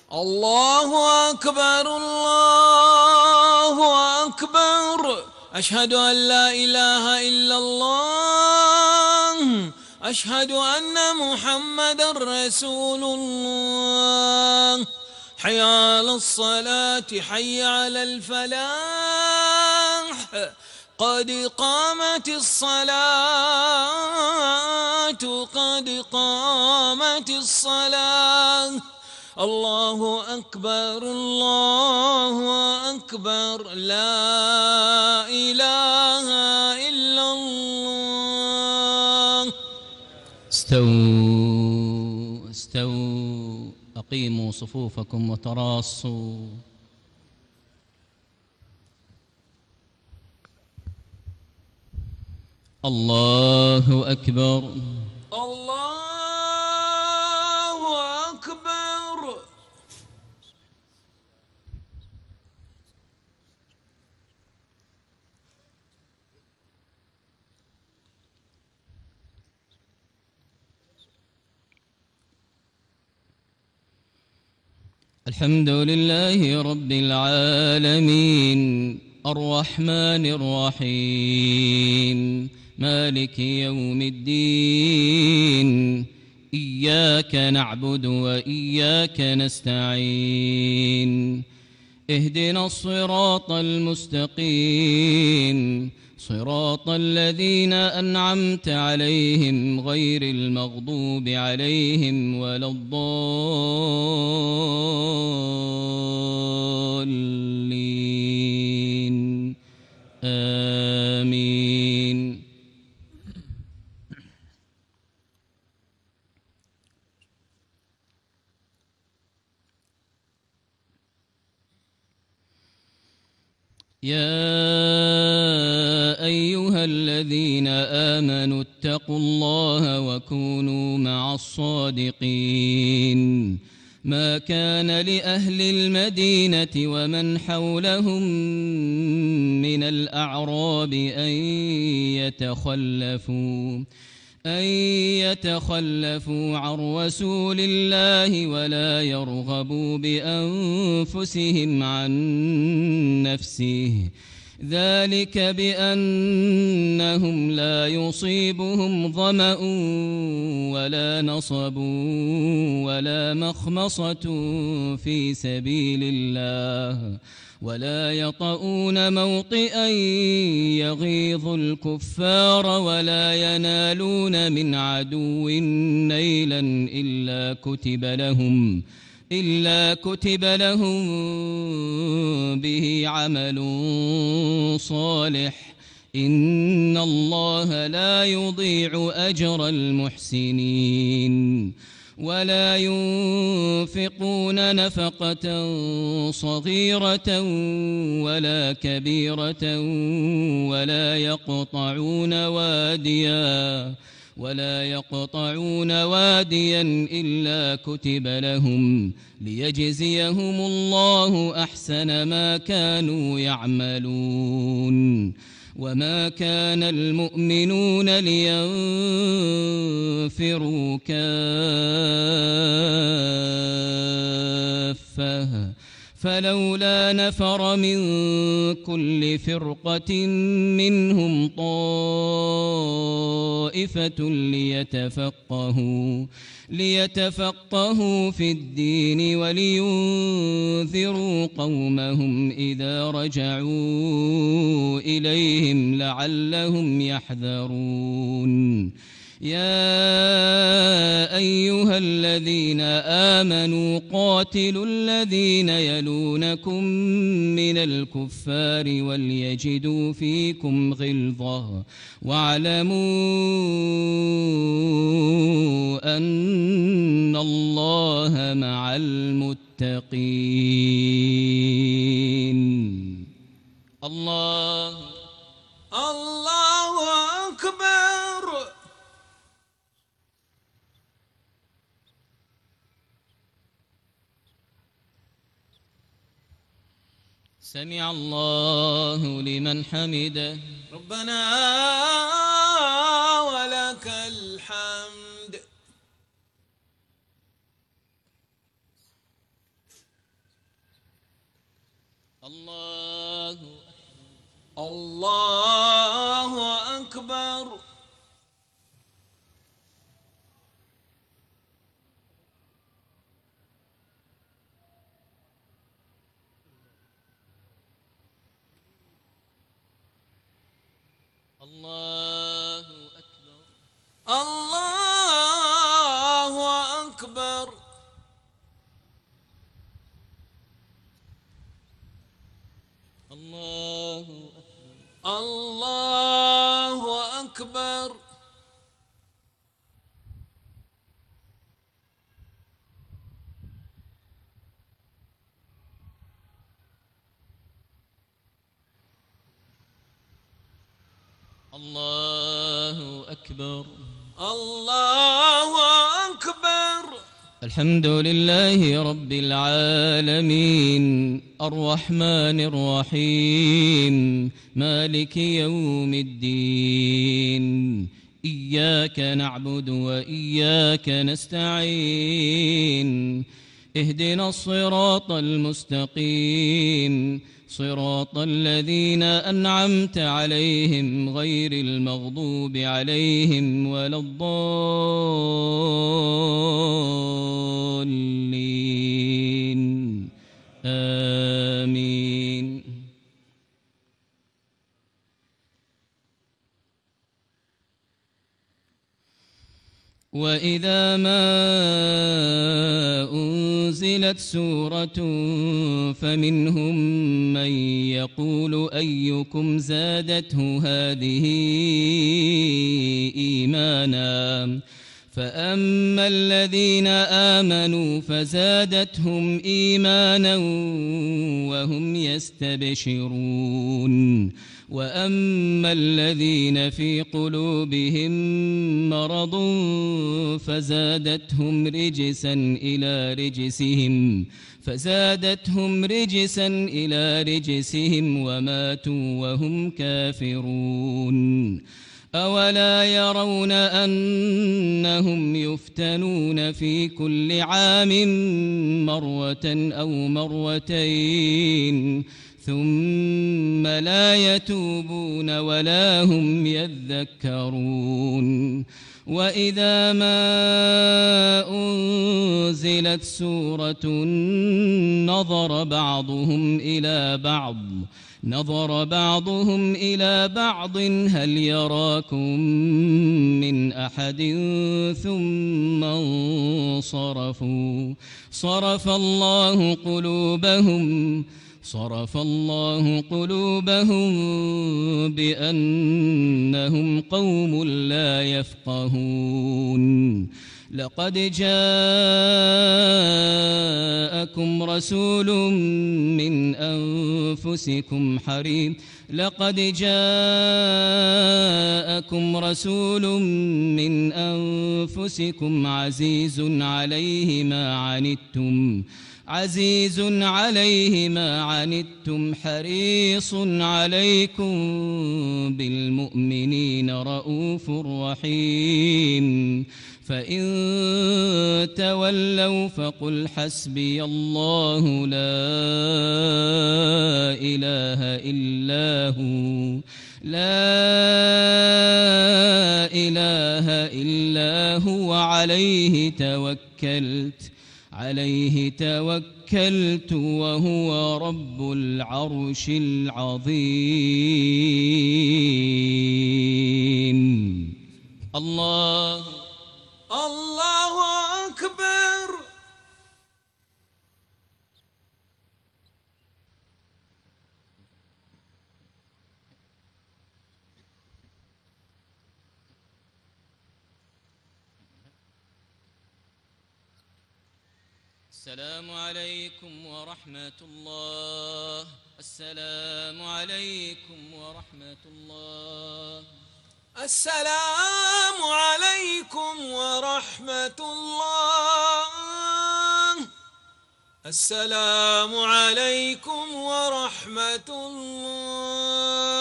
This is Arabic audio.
الله أكبر الله أكبر. أشهد أن لا إله إلا الله. أشهد أن محمدا رسول الله. حي على الصلاة حي على الفلاح. قد قامت الصلاة قد قامت الصلاة. الله أكبر الله أكبر. لا إله إلا الله. استووا استووا، أقيموا صفوفكم وتراصوا. الله أكبر الله أكبر. الحمد لله رب العالمين الرحمن الرحيم مالك يوم الدين. إياك نعبد وإياك نستعين. اهدنا الصراط المستقيم، صراط الذين أنعمت عليهم غير المغضوب عليهم ولا الضالين. آمين. يا أيها الذين آمنوا اتقوا الله وكونوا مع الصادقين. ما كان لأهل المدينة ومن حولهم من الأعراب أن يتخلفوا عن رسول الله ولا يرغبوا بأنفسهم عن نفسه، ذلك بأنهم لا يصيبهم ظمأ ولا نصب ولا مخمصة في سبيل الله، ولا يطؤون موطئا يغيظ الكفار ولا ينالون من عدو نيلا إلا كتب لهم به عمل صالح. إن الله لا يضيع أجر المحسنين. ولا ينفقون نفقة صغيرة ولا كبيرة ولا يقطعون واديا إلا كتب لهم ليجزيهم الله أحسن ما كانوا يعملون. وما كان المؤمنون لينفروا كافة، فلولا نفر من كل فرقة منهم طائفة ليتفقهوا في الدين ولينذروا قومهم إذا رجعوا إليهم لعلهم يحذرون. يا أيها الذين آمنوا قاتلوا الذين يلونكم من الكفار وليجدوا فيكم غلظة، واعلموا أن الله مع المتقين. الله أكبر. سمع الله لمن حمده. ربنا ولك الحمد. الله الله أكبر. الله أكبر. الله أكبر. الله أكبر. الله أكبر. الله أكبر. الحمد لله رب العالمين الرحمن الرحيم مالك يوم الدين إياك نعبد وإياك نستعين اهدنا الصراط المستقيم صراط الذين أنعمت عليهم غير المغضوب عليهم ولا الضالين آمين. وإذا ما أنزلت سورة فمنهم من يقول أيكم زادته هذه إيمانا فأما الذين آمنوا فزادتهم إيمانا وهم يستبشرون وأما الذين في قلوبهم مرض فزادتهم رجسا إلى رجسهم وماتوا وهم كافرون. أولا يرون أنهم يفتنون في كل عام مرة أو مرتين ثم لا يتوبون ولا هم يذكرون. وإذا ما أنزلت سورة نظر بعضهم إلى بعض هل يراكم من أحد ثم انصرفوا صرف الله قلوبهم بأنهم قوم لا يفقهون. لقد جاءكم رسول من أنفسكم عزيز عليه ما عنتم حريص عليكم بالمؤمنين رؤوف رحيم. فإن تولوا فقل حسبي الله لا إله إلا هو عليه توكلت وهو رب العرش العظيم. الله أكبر. السلام عليكم ورحمة الله. السلام عليكم ورحمة الله. السلام عليكم ورحمة الله. السلام عليكم ورحمة الله.